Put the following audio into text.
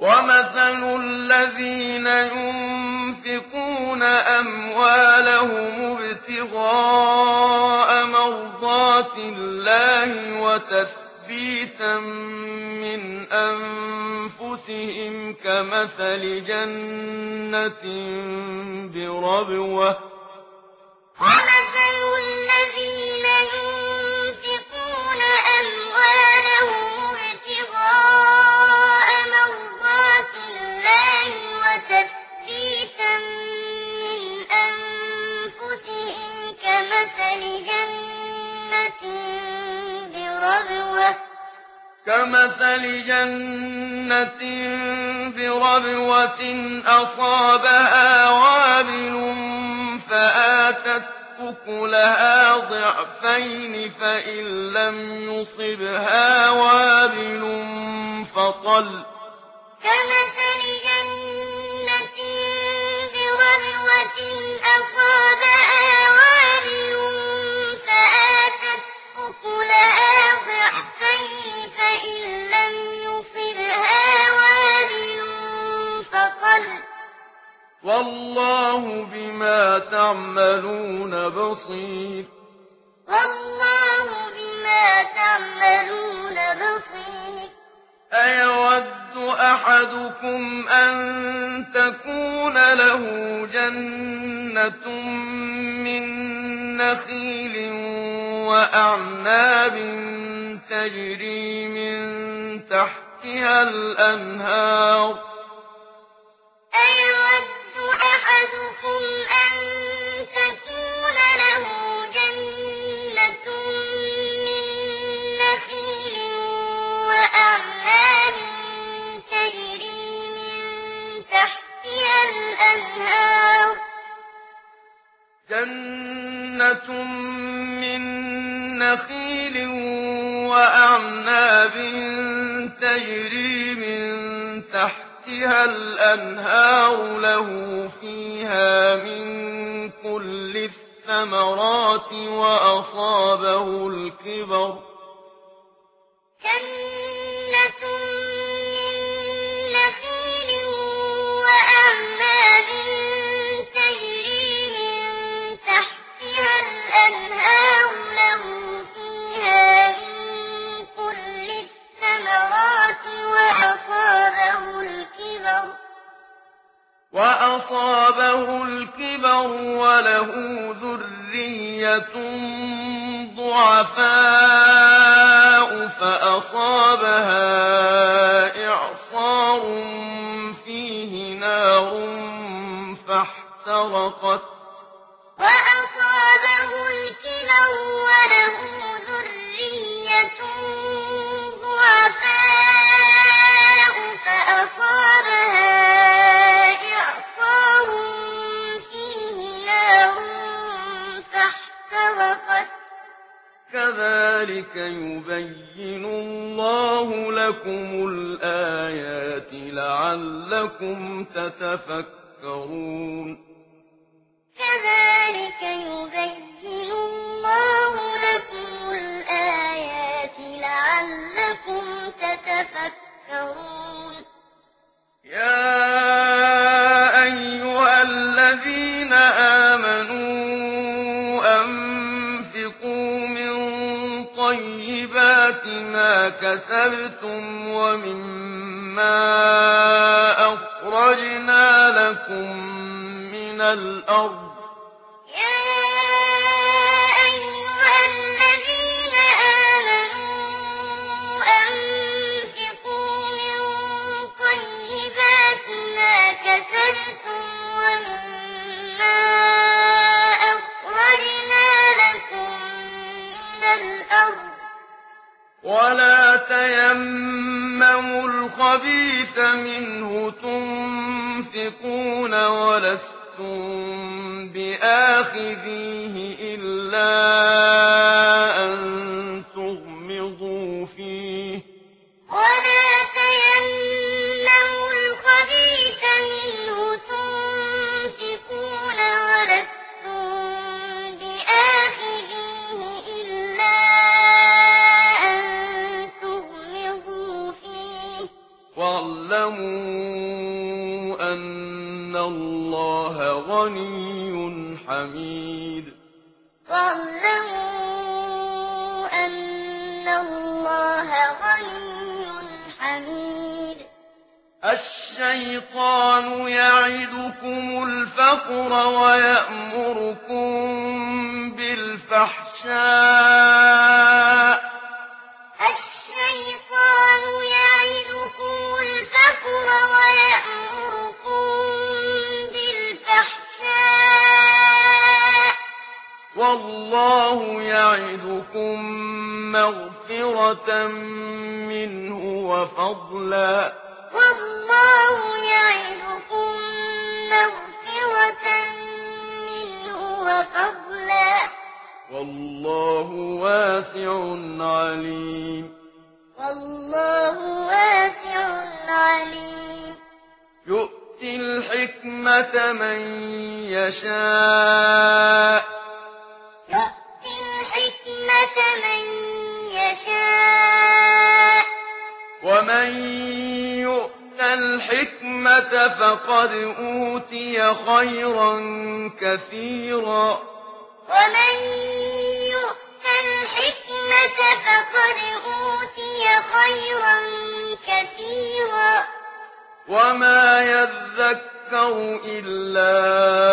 وَمَثَلُ الَّذِينَ يُنفِقُونَ أَمْوَالَهُمُ ابْتِغَاءَ مَرْضَاتِ اللَّهِ وَتَثْبِيتًا مِّنْ أَنفُسِهِمْ كَمَثَلِ جَنَّةٍ بِرَبْوَةٍ أَصَابَهَا وَابِلٌ فَآتَتْ أُكُلَهَا ضِعْفَيْنِ فَإِن لَّمْ يُصِبْهَا وَابِلٌ فَطَلٌّ وَاللَّهُ بِمَا تَعْمَلُونَ بَصِيرٌ أَيَوَدُّ أَحَدُكُمْ أَن تَكُونَ لَهُ جَنَّةٌ مِّن نَّخِيلٍ وَأَعْنَابٍ تَجْرِي مِن تَحْتِهَا الْأَنْهَارُ لَّهُ فِيهَا مِن كُلِّ الثَّمَرَاتِ وَأَصَابَهُ الْكِبَرُ وَلَهُ ذُرِّيَّةٌ ضُعَفَاءُ فَأَصَابَهَا إِعْصَارٌ فِيهِ نَارٌ فَاحْتَرَقَتْ كَذَٰلِكَ يُبَيِّنُ اللَّهُ لَكُمُ الْآيَاتِ لَعَلَّكُمْ تَتَفَكَّرُونَ يَا أَيُّهَا الَّذِينَ آمَنُوا أَنفِقُوا مِن طَيِّبَاتِ مَا كَسَبْتُمْ وَمِمَّا أَخْرَجْنَا لَكُم مِّنَ الْأَرْضِ وَلَا تَيَمَّمُوا الْخَبِيثَ مِنْهُ تُنفِقُونَ وَلَسْتُم بِآخِذِيهِ إِلَّا أَن تُغْمِضُوا فِيهِ ۚ وَاعْلَمُوا أَنَّ اللَّهَ غَنِيٌّ حَمِيدٌ وَاعْلَمُوا أَنَّ اللَّهَ غَنِيٌّ حَمِيدٌ الشَّيْطَانُ يَعِدُكُمُ الْفَقْرَ وَيَأْمُرُكُم بِالْفَحْشَاءِ وَاللَّهُ يَعِدُكُم مَّغْفِرَةً مِّنْهُ وَفَضْلًا وَاللَّهُ يَعِدُكُم مَّغْفِرَةً مِّنْهُ وَفَضْلًا وَاللَّهُ وَاسِعٌ عَلِيمٌ وَاللَّهُ وَاسِعٌ عَلِيمٌ يُؤْتِي الْحِكْمَةَ مَن يَشَاءُ وَمَن يُؤْتَ الْحِكْمَةَ فَقَدْ أُوتِيَ خَيْرًا كَثِيرًا وَمَن يُؤْتَ الْحِكْمَةَ فَقَدْ أُوتِيَ خَيْرًا كَثِيرًا وَمَا يَذَّكَّرُ إِلَّا